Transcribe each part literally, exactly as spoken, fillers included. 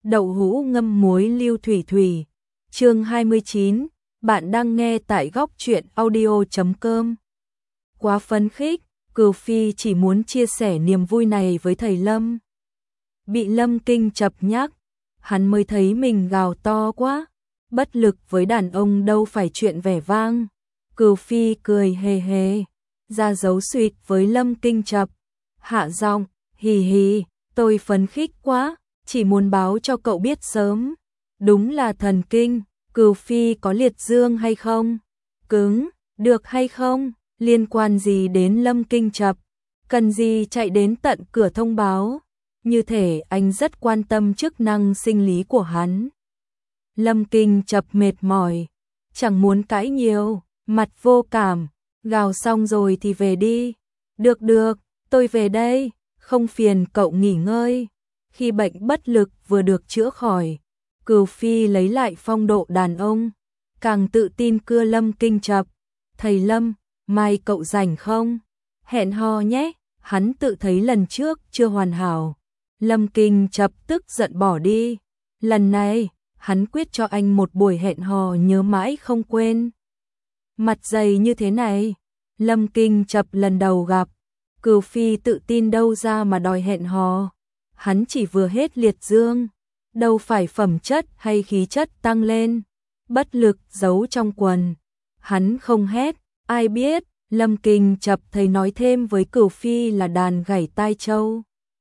Đậu hũ ngâm muối lưu thủy thủy. Chương hai mươi chín, bạn đang nghe tại góc truyện audio chấm com. Quá phấn khích, Cửu Phi chỉ muốn chia sẻ niềm vui này với thầy Lâm. Bị Lâm Kinh chập nhắc, hắn mới thấy mình gào to quá, bất lực với đàn ông đâu phải chuyện vẻ vang. Cửu Phi cười hề hề, ra dấu suýt với Lâm Kinh chập, hạ giọng, hì hì, tôi phấn khích quá, chỉ muốn báo cho cậu biết sớm. Đúng là thần kinh, Cửu Phi có liệt dương hay không? Cứng, được hay không? Liên quan gì đến Lâm Kinh chập? Cần gì chạy đến tận cửa thông báo? Như thể anh rất quan tâm chức năng sinh lý của hắn. Lâm Kinh chập mệt mỏi, chẳng muốn cãi nhiều, mặt vô cảm, gào xong rồi thì về đi. Được được, tôi về đây, không phiền cậu nghỉ ngơi. Khi bệnh bất lực vừa được chữa khỏi, Cửu Phi lấy lại phong độ đàn ông, càng tự tin cưa Lâm Kinh chập. Thầy Lâm, mai cậu rảnh không? Hẹn hò nhé, hắn tự thấy lần trước chưa hoàn hảo. Lâm Kinh chập tức giận bỏ đi. Lần này, hắn quyết cho anh một buổi hẹn hò nhớ mãi không quên. Mặt dày như thế này, Lâm Kinh chập lần đầu gặp, Cửu Phi tự tin đâu ra mà đòi hẹn hò. Hắn chỉ vừa hết liệt dương, đâu phải phẩm chất hay khí chất tăng lên. Bất lực giấu trong quần, hắn không hét, ai biết. Lâm Kinh chập thầy nói thêm với Cửu Phi là đàn gảy tai châu.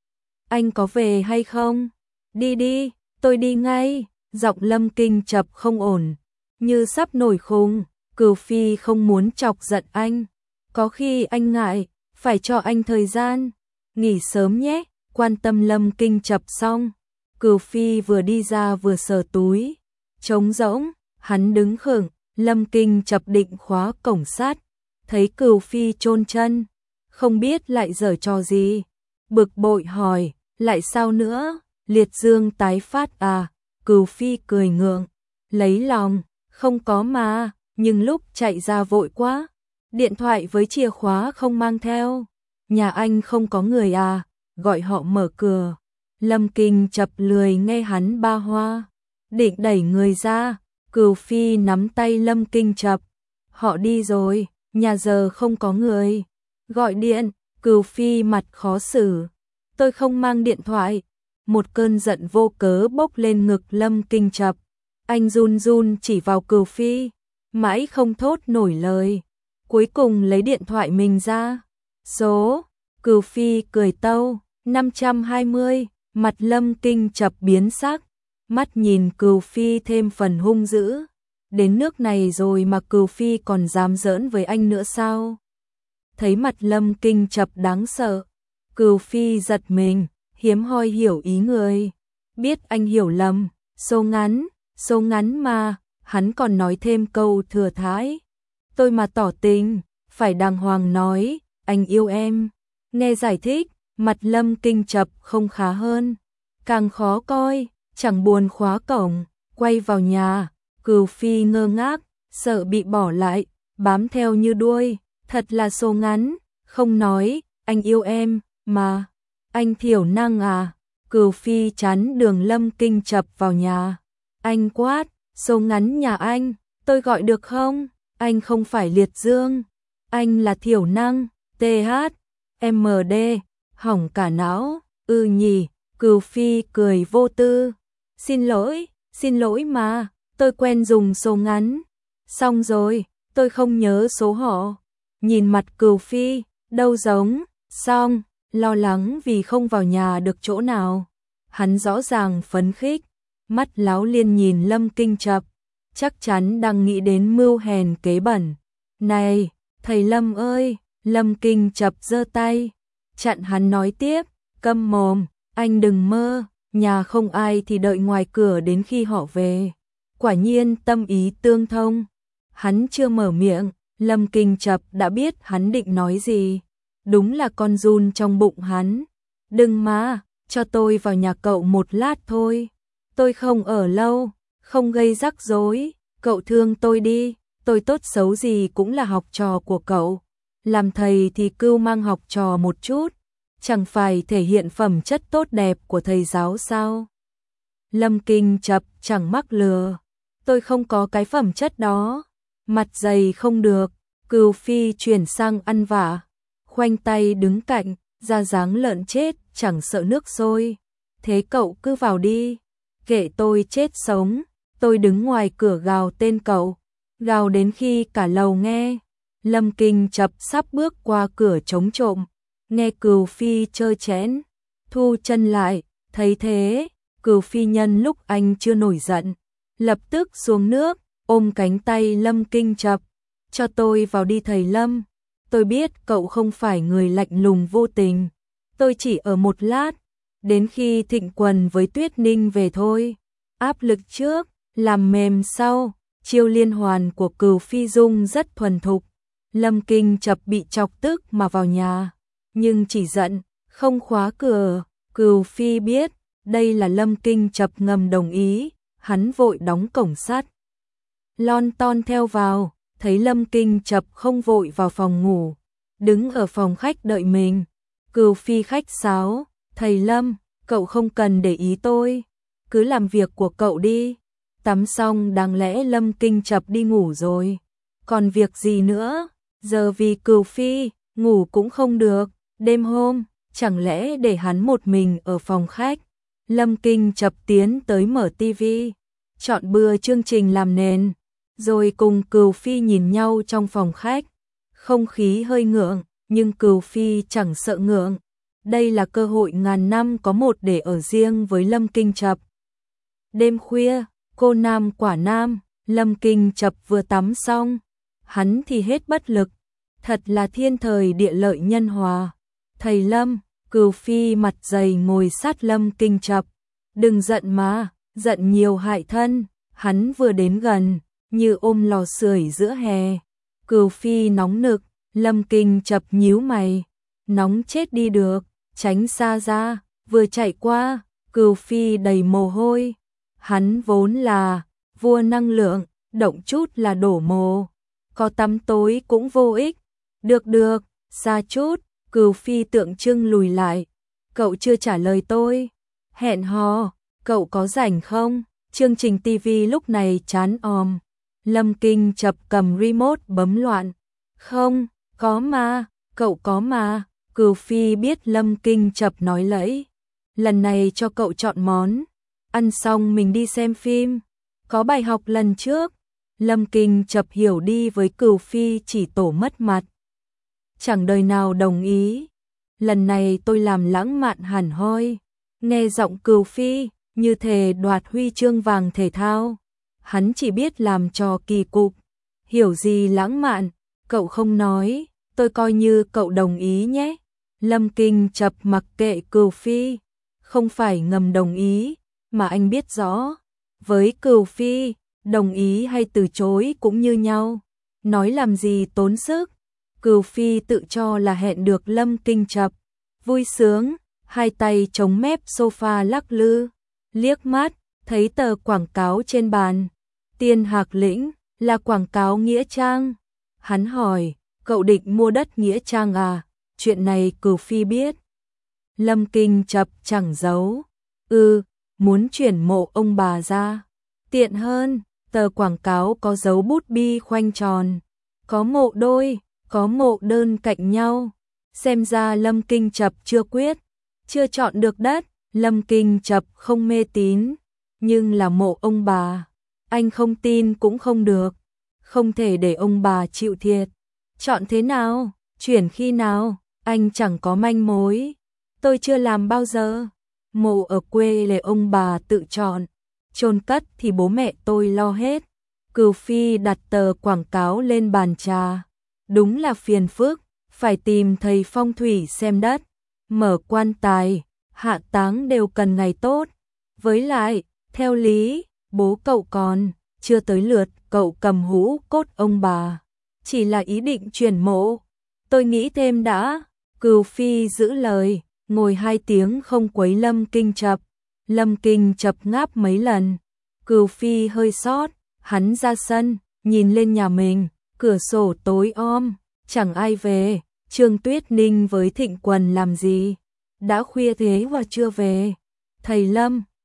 Anh có về hay không? Đi đi, tôi đi ngay. Giọng Lâm Kinh chập không ổn, như sắp nổi khùng. Cửu Phi không muốn chọc giận anh, có khi anh ngại, phải cho anh thời gian. Nghỉ sớm nhé. Quan tâm Lâm Kinh chập xong, Cửu Phi vừa đi ra vừa sờ túi, trống rỗng. Hắn đứng khựng, Lâm Kinh chập định khóa cổng sắt, thấy Cửu Phi chôn chân, không biết lại giở trò gì, bực bội hỏi, lại sao nữa? Liệt dương tái phát à? Cửu Phi cười ngượng, lấy lòng, không có mà, nhưng lúc chạy ra vội quá, điện thoại với chìa khóa không mang theo. Nhà anh không có người à? Gọi họ mở cửa. Lâm Kinh chập lười nghe hắn ba hoa, định đẩy người ra. Cửu Phi nắm tay Lâm Kinh chập, họ đi rồi, nhà giờ không có người. Gọi điện. Cửu Phi mặt khó xử, tôi không mang điện thoại. Một cơn giận vô cớ bốc lên ngực Lâm Kinh chập, anh run run chỉ vào Cửu Phi, mãi không thốt nổi lời, cuối cùng lấy điện thoại mình ra. Số. Cửu Phi cười tâu, năm trăm hai mươi. Mặt Lâm Kinh chập biến sắc, mắt nhìn Cửu Phi thêm phần hung dữ. Đến nước này rồi mà Cửu Phi còn dám giỡn với anh nữa sao? Thấy mặt Lâm Kinh chập đáng sợ, Cửu Phi giật mình, hiếm hoi hiểu ý người. Biết anh hiểu lầm, số ngắn, số ngắn mà. Hắn còn nói thêm câu thừa thãi, tôi mà tỏ tình, phải đàng hoàng nói, anh yêu em. Nghe giải thích, mặt Lâm Kinh chập không khá hơn, càng khó coi, chẳng buồn khóa cổng, quay vào nhà. Cửu Phi ngơ ngác, sợ bị bỏ lại, bám theo như đuôi, thật là số ngắn, không nói, anh yêu em, mà, anh thiểu năng à. Cửu Phi chắn đường Lâm Kinh chập vào nhà, anh quát, số ngắn nhà anh, tôi gọi được không? Anh không phải liệt dương, anh là thiểu năng, tê hát, em đê, hỏng cả não, ư ừ nhỉ. Cửu Phi cười vô tư, xin lỗi, xin lỗi mà, tôi quen dùng số ngắn. Xong rồi, tôi không nhớ số họ. Nhìn mặt Cửu Phi, đâu giống, xong, lo lắng vì không vào nhà được chỗ nào. Hắn rõ ràng phấn khích, mắt láo liên nhìn Lâm Kinh chập, chắc chắn đang nghĩ đến mưu hèn kế bẩn. Này, thầy Lâm ơi! Lâm Kinh chập giơ tay, chặn hắn nói tiếp, câm mồm, anh đừng mơ, nhà không ai thì đợi ngoài cửa đến khi họ về. Quả nhiên tâm ý tương thông. Hắn chưa mở miệng, Lâm Kinh chập đã biết hắn định nói gì. Đúng là con giun trong bụng hắn. Đừng mà, cho tôi vào nhà cậu một lát thôi. Tôi không ở lâu, không gây rắc rối, cậu thương tôi đi, tôi tốt xấu gì cũng là học trò của cậu. Làm thầy thì cưu mang học trò một chút, chẳng phải thể hiện phẩm chất tốt đẹp của thầy giáo sao? Lâm Kinh Chập chẳng mắc lừa. Tôi không có cái phẩm chất đó. Mặt dày không được. Cừu Phi chuyển sang ăn vạ. Khoanh tay đứng cạnh, ra dáng lợn chết, chẳng sợ nước sôi. Thế cậu cứ vào đi. Kệ tôi chết sống. Tôi đứng ngoài cửa gào tên cậu. Gào đến khi cả lầu nghe. Lâm Kinh Chập sắp bước qua cửa chống trộm. Nghe Cừu Phi chơ chẽn. Thu chân lại. Thấy thế, Cừu Phi nhân lúc anh chưa nổi giận. Lập tức xuống nước, ôm cánh tay Lâm Kinh Chập. Cho tôi vào đi thầy Lâm. Tôi biết cậu không phải người lạnh lùng vô tình. Tôi chỉ ở một lát. Đến khi Thịnh Quần với Tuyết Ninh về thôi. Áp lực trước, làm mềm sau. Chiêu liên hoàn của Cừu Phi Dung rất thuần thục. Lâm Kinh Chập bị chọc tức mà vào nhà. Nhưng chỉ giận, không khóa cửa. Cừu Phi biết, đây là Lâm Kinh Chập ngầm đồng ý. Hắn vội đóng cổng sắt. Lon ton theo vào, thấy Lâm Kinh Chập không vội vào phòng ngủ. Đứng ở phòng khách đợi mình. Cừu Phi khách sáo, thầy Lâm, cậu không cần để ý tôi. Cứ làm việc của cậu đi. Tắm xong đáng lẽ Lâm Kinh Chập đi ngủ rồi. Còn việc gì nữa? Giờ vì Cừu Phi, ngủ cũng không được. Đêm hôm, chẳng lẽ để hắn một mình ở phòng khách? Lâm Kinh Chập tiến tới mở tivi, chọn bừa chương trình làm nền, rồi cùng Cừu Phi nhìn nhau trong phòng khách. Không khí hơi ngượng, nhưng Cừu Phi chẳng sợ ngượng. Đây là cơ hội ngàn năm có một để ở riêng với Lâm Kinh Chập. Đêm khuya, cô nam quả nam, Lâm Kinh Chập vừa tắm xong, hắn thì hết bất lực. Thật là thiên thời địa lợi nhân hòa. Thầy Lâm, Cừu Phi mặt dày ngồi sát Lâm Kinh Chập. Đừng giận mà, giận nhiều hại thân. Hắn vừa đến gần, như ôm lò sưởi giữa hè. Cừu Phi nóng nực, Lâm Kinh Chập nhíu mày. Nóng chết đi được, tránh xa ra. Vừa chạy qua, Cừu Phi đầy mồ hôi. Hắn vốn là vua năng lượng, động chút là đổ mồ. Có tắm tối cũng vô ích. Được được, xa chút. Cừu Phi tượng trưng lùi lại. Cậu chưa trả lời tôi. Hẹn hò, cậu có rảnh không? Chương trình tivi lúc này chán òm. Lâm Kinh Chập cầm remote bấm loạn. Không, có mà, cậu có mà. Cừu Phi biết Lâm Kinh Chập nói lẫy. Lần này cho cậu chọn món. Ăn xong mình đi xem phim. Có bài học lần trước. Lâm Kinh Chập hiểu đi với Cừu Phi chỉ tổ mất mặt. Chẳng đời nào đồng ý. Lần này tôi làm lãng mạn hẳn hoi. Nghe giọng Cừu Phi, như thề đoạt huy chương vàng thể thao. Hắn chỉ biết làm trò kỳ cục. Hiểu gì lãng mạn, cậu không nói, tôi coi như cậu đồng ý nhé. Lâm Kinh Chập mặc kệ Cừu Phi. Không phải ngầm đồng ý, mà anh biết rõ. Với Cừu Phi, đồng ý hay từ chối cũng như nhau. Nói làm gì tốn sức. Cừu Phi tự cho là hẹn được Lâm Kinh Chập. Vui sướng, hai tay chống mép sofa lắc lư. Liếc mắt, thấy tờ quảng cáo trên bàn. Tiên Hạc Lĩnh, là quảng cáo Nghĩa Trang. Hắn hỏi, cậu định mua đất Nghĩa Trang à? Chuyện này Cừu Phi biết. Lâm Kinh Chập chẳng giấu. Ừ, muốn chuyển mộ ông bà ra. Tiện hơn, tờ quảng cáo có dấu bút bi khoanh tròn. Có mộ đôi, có mộ đơn cạnh nhau. Xem ra Lâm Kinh Chập chưa quyết, chưa chọn được đất. Lâm Kinh Chập không mê tín, nhưng là mộ ông bà. Anh không tin cũng không được. Không thể để ông bà chịu thiệt. Chọn thế nào? Chuyển khi nào? Anh chẳng có manh mối. Tôi chưa làm bao giờ. Mộ ở quê để ông bà tự chọn. Chôn cất thì bố mẹ tôi lo hết. Cừu Phi đặt tờ quảng cáo lên bàn trà. Đúng là phiền phức, phải tìm thầy phong thủy xem đất. Mở quan tài, hạ táng đều cần ngày tốt. Với lại, theo lý, bố cậu còn chưa tới lượt cậu cầm hũ cốt ông bà. Chỉ là ý định chuyển mộ. Tôi nghĩ thêm đã. Cừu Phi giữ lời, ngồi hai tiếng không quấy Lâm Kinh Chập. Lâm Kinh Chập ngáp mấy lần. Cừu Phi hơi sót, hắn ra sân, nhìn lên nhà mình, cửa sổ tối om, chẳng ai về. Trương Tuyết Ninh với Thịnh Quần làm gì? Đã khuya thế và chưa về. Thầy Lâm,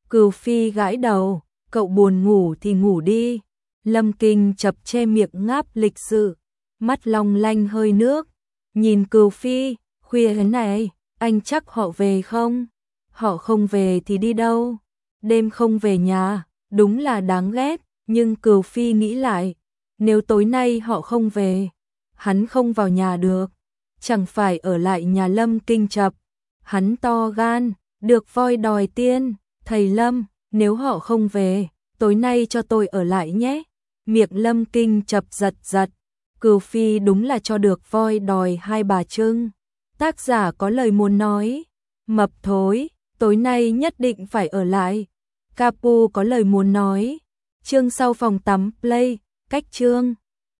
Cửu Phi gãi đầu, cậu buồn ngủ thì ngủ đi. Lâm Kinh chập che miệng ngáp lịch sự, mắt long lanh hơi nước, nhìn Cửu Phi, khuya thế này, anh chắc họ về không? Họ không về thì đi đâu? Đêm không về nhà, đúng là đáng ghét, nhưng Cửu Phi nghĩ lại, nếu tối nay họ không về, hắn không vào nhà được, chẳng phải ở lại nhà Lâm Kinh chập. Hắn to gan, được voi đòi tiên, thầy Lâm, nếu họ không về, tối nay cho tôi ở lại nhé. Miệng Lâm Kinh chập giật giật, Cửu Phi đúng là cho được voi đòi hai bà trưng. Tác giả có lời muốn nói, mập thối, tối nay nhất định phải ở lại. Capu có lời muốn nói, chương sau phòng tắm play, cách chương.